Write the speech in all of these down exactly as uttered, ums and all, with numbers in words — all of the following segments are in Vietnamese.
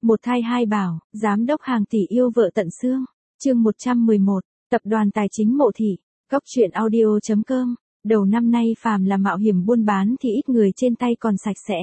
Một thai hai bảo, giám đốc hàng tỷ yêu vợ tận xương. Chương một trăm mười một, tập đoàn tài chính Mộ Thị, góc truyện audio chấm com. Đầu năm nay phàm là mạo hiểm buôn bán thì ít người trên tay còn sạch sẽ.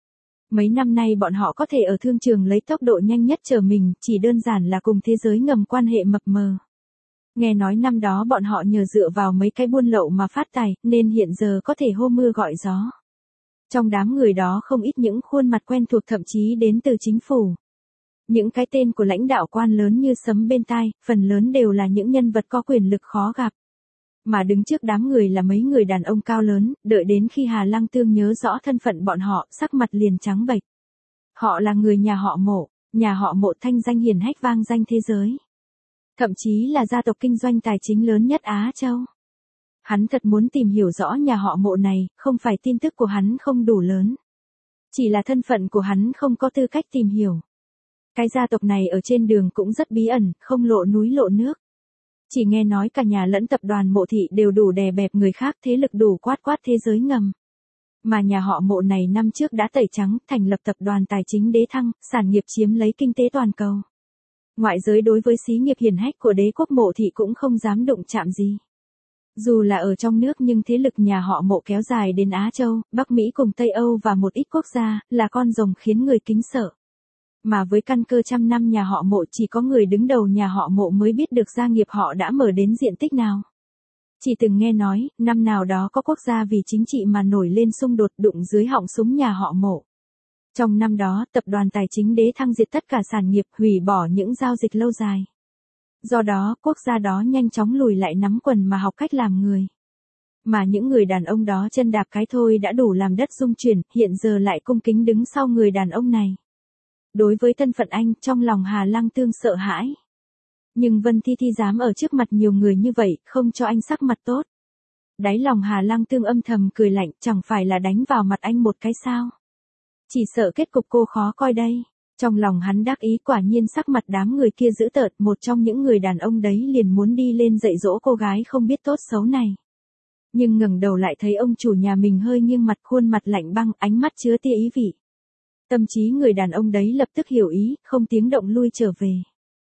Mấy năm nay bọn họ có thể ở thương trường lấy tốc độ nhanh nhất trở mình, chỉ đơn giản là cùng thế giới ngầm quan hệ mập mờ. Nghe nói năm đó bọn họ nhờ dựa vào mấy cái buôn lậu mà phát tài, nên hiện giờ có thể hô mưa gọi gió. Trong đám người đó không ít những khuôn mặt quen thuộc, thậm chí đến từ chính phủ. Những cái tên của lãnh đạo quan lớn như sấm bên tai, phần lớn đều là những nhân vật có quyền lực khó gặp. Mà đứng trước đám người là mấy người đàn ông cao lớn, đợi đến khi Hà Lăng Tương nhớ rõ thân phận bọn họ, sắc mặt liền trắng bệch. Họ là người nhà họ Mộ, nhà họ Mộ thanh danh hiển hách vang danh thế giới. Thậm chí là gia tộc kinh doanh tài chính lớn nhất Á Châu. Hắn thật muốn tìm hiểu rõ nhà họ Mộ này, không phải tin tức của hắn không đủ lớn. Chỉ là thân phận của hắn không có tư cách tìm hiểu. Cái gia tộc này ở trên đường cũng rất bí ẩn, không lộ núi lộ nước. Chỉ nghe nói cả nhà lẫn tập đoàn Mộ Thị đều đủ đè bẹp người khác, thế lực đủ quát quát thế giới ngầm. Mà nhà họ Mộ này năm trước đã tẩy trắng, thành lập tập đoàn tài chính Đế Thăng, sản nghiệp chiếm lấy kinh tế toàn cầu. Ngoại giới đối với xí nghiệp hiển hách của đế quốc Mộ Thị cũng không dám đụng chạm gì. Dù là ở trong nước nhưng thế lực nhà họ Mộ kéo dài đến Á Châu, Bắc Mỹ cùng Tây Âu và một ít quốc gia, là con rồng khiến người kính sợ. Mà với căn cơ trăm năm nhà họ Mộ, chỉ có người đứng đầu nhà họ Mộ mới biết được gia nghiệp họ đã mở đến diện tích nào. Chỉ từng nghe nói, năm nào đó có quốc gia vì chính trị mà nổi lên xung đột, đụng dưới họng súng nhà họ Mộ. Trong năm đó, tập đoàn tài chính Đế Thăng diệt tất cả sản nghiệp, hủy bỏ những giao dịch lâu dài. Do đó, quốc gia đó nhanh chóng lùi lại nắm quần mà học cách làm người. Mà những người đàn ông đó chân đạp cái thôi đã đủ làm đất rung chuyển, hiện giờ lại cung kính đứng sau người đàn ông này. Đối với thân phận anh, trong lòng Hà Lăng Tương sợ hãi. Nhưng Vân Thi Thi dám ở trước mặt nhiều người như vậy, không cho anh sắc mặt tốt. Đáy lòng Hà Lăng Tương âm thầm cười lạnh, chẳng phải là đánh vào mặt anh một cái sao. Chỉ sợ kết cục cô khó coi đây. Trong lòng hắn đắc ý, quả nhiên sắc mặt đám người kia dữ tợn, một trong những người đàn ông đấy liền muốn đi lên dạy dỗ cô gái không biết tốt xấu này. Nhưng ngẩng đầu lại thấy ông chủ nhà mình hơi nghiêng mặt, khuôn mặt lạnh băng, ánh mắt chứa tia ý vị. Tâm trí người đàn ông đấy lập tức hiểu ý, không tiếng động lui trở về.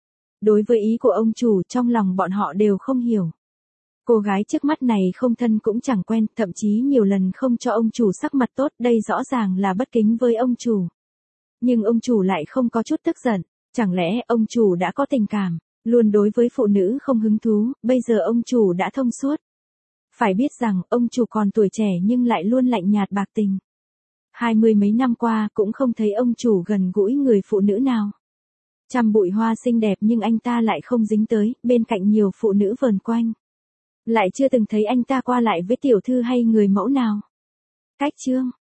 Đối với ý của ông chủ, trong lòng bọn họ đều không hiểu. Cô gái trước mắt này không thân cũng chẳng quen, thậm chí nhiều lần không cho ông chủ sắc mặt tốt, đây rõ ràng là bất kính với ông chủ. Nhưng ông chủ lại không có chút tức giận, chẳng lẽ ông chủ đã có tình cảm, luôn đối với phụ nữ không hứng thú, bây giờ ông chủ đã thông suốt. Phải biết rằng, ông chủ còn tuổi trẻ nhưng lại luôn lạnh nhạt bạc tình. Hai mươi mấy năm qua cũng không thấy ông chủ gần gũi người phụ nữ nào. Trăm bụi hoa xinh đẹp nhưng anh ta lại không dính tới, bên cạnh nhiều phụ nữ vờn quanh. Lại chưa từng thấy anh ta qua lại với tiểu thư hay người mẫu nào. Cách chương,